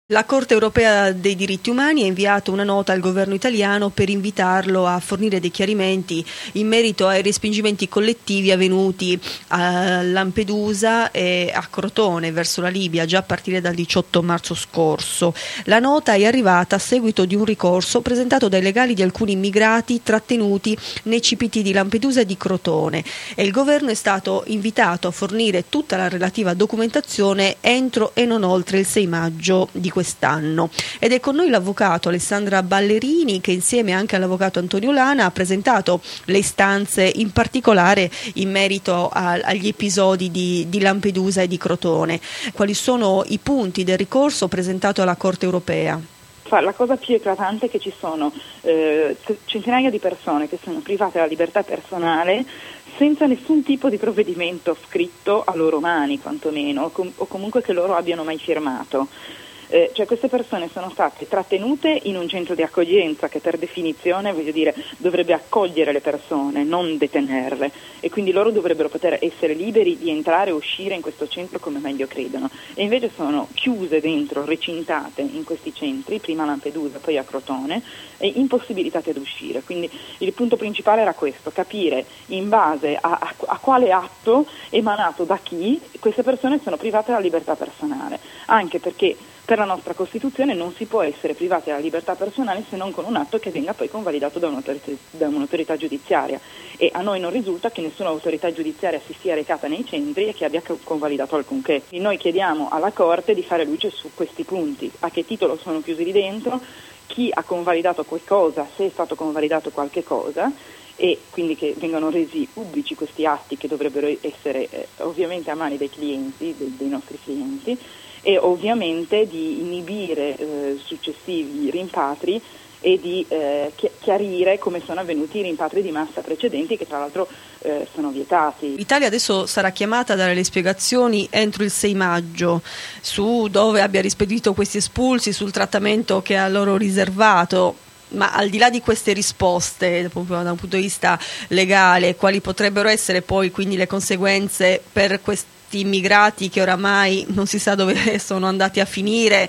La Corte europea dei diritti umani ha inviato una nota al governo italiano per invitarlo a fornire dei chiarimenti in merito ai respingimenti collettivi avvenuti a Lampedusa e a Crotone verso la Libia già a partire dal 18 marzo scorso. La nota è arrivata a seguito di un ricorso presentato dai legali di alcuni immigrati trattenuti nei CPT di Lampedusa e di Crotone e il governo è stato invitato a fornire tutta la relativa documentazione entro e non oltre il 6 maggio di quest'anno. Ed è con noi l'avvocato Alessandra Ballerini che insieme anche all'avvocato Antonio Lana ha presentato le istanze in particolare in merito agli episodi di Lampedusa e di Crotone. Quali sono i punti del ricorso presentato alla Corte europea? La cosa più eclatante è che ci sono centinaia di persone che sono private della libertà personale senza nessun tipo di provvedimento scritto a loro mani, quantomeno, o comunque che loro abbiano mai firmato. Cioè queste persone sono state trattenute in un centro di accoglienza che per definizione, voglio dire, dovrebbe accogliere le persone, non detenerle, e quindi loro dovrebbero poter essere liberi di entrare e uscire in questo centro come meglio credono, e invece sono chiuse dentro, recintate in questi centri, prima a Lampedusa, poi a Crotone, e impossibilitate ad uscire. Quindi il punto principale era questo, capire in base a quale atto emanato da chi queste persone sono private della libertà personale, anche perché per la nostra Costituzione non si può essere privati della libertà personale se non con un atto che venga poi convalidato da un'autorità giudiziaria, e a noi non risulta che nessuna autorità giudiziaria si sia recata nei centri e che abbia convalidato alcunché. E noi chiediamo alla Corte di fare luce su questi punti: a che titolo sono chiusi lì dentro, chi ha convalidato qualcosa, se è stato convalidato qualche cosa, e quindi che vengano resi pubblici questi atti che dovrebbero essere ovviamente a mani dei clienti, dei nostri clienti, e ovviamente di inibire successivi rimpatri e di chiarire come sono avvenuti i rimpatri di massa precedenti, che tra l'altro sono vietati. L'Italia adesso sarà chiamata a dare le spiegazioni entro il 6 maggio su dove abbia rispedito questi espulsi, sul trattamento che ha loro riservato. Ma al di là di queste risposte, da un punto di vista legale, quali potrebbero essere poi quindi le conseguenze per questi immigrati che oramai non si sa dove sono andati a finire,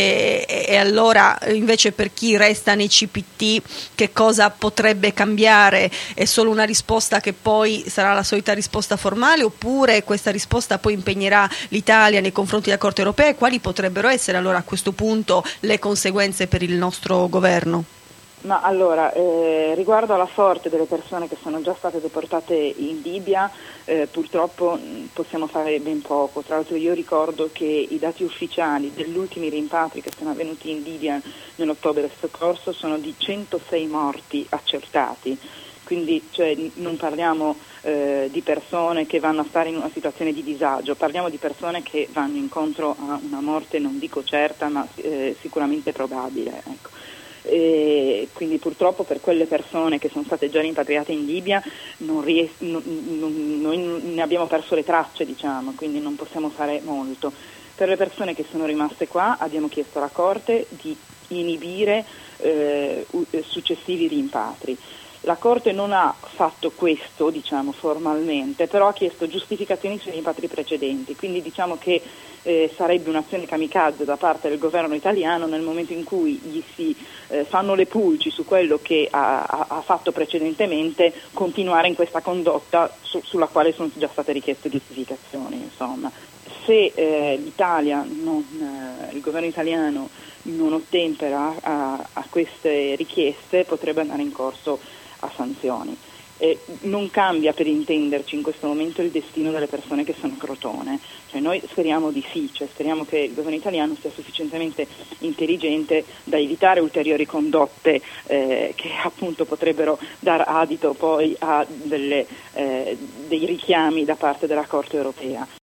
e allora invece per chi resta nei CPT che cosa potrebbe cambiare? È solo una risposta che poi sarà la solita risposta formale, oppure questa risposta poi impegnerà l'Italia nei confronti della Corte europea? Quali potrebbero essere allora a questo punto le conseguenze per il nostro governo? Ma allora, riguardo alla sorte delle persone che sono già state deportate in Libia, purtroppo possiamo fare ben poco. Tra l'altro io ricordo che i dati ufficiali degli ultimi rimpatri che sono avvenuti in Libia nell'ottobre scorso sono di 106 morti accertati. Quindi non parliamo di persone che vanno a stare in una situazione di disagio, parliamo di persone che vanno incontro a una morte non dico certa, ma sicuramente probabile, ecco. E quindi purtroppo per quelle persone che sono state già rimpatriate in Libia noi ne abbiamo perso le tracce, diciamo, quindi non possiamo fare molto. Per le persone che sono rimaste qua abbiamo chiesto alla Corte di inibire successivi rimpatri. La Corte non ha fatto questo, diciamo, formalmente, però ha chiesto giustificazioni sui rimpatri precedenti, quindi diciamo che sarebbe un'azione kamikaze da parte del governo italiano nel momento in cui gli si fanno le pulci su quello che ha fatto precedentemente, continuare in questa condotta sulla quale sono già state richieste giustificazioni, insomma. Se l'Italia, il governo italiano non ottempera a queste richieste, potrebbe andare in corso a sanzioni. Non cambia, per intenderci, in questo momento il destino delle persone che sono a Crotone. Noi speriamo di sì, speriamo che il governo italiano sia sufficientemente intelligente da evitare ulteriori condotte che appunto potrebbero dar adito poi a dei richiami da parte della Corte europea.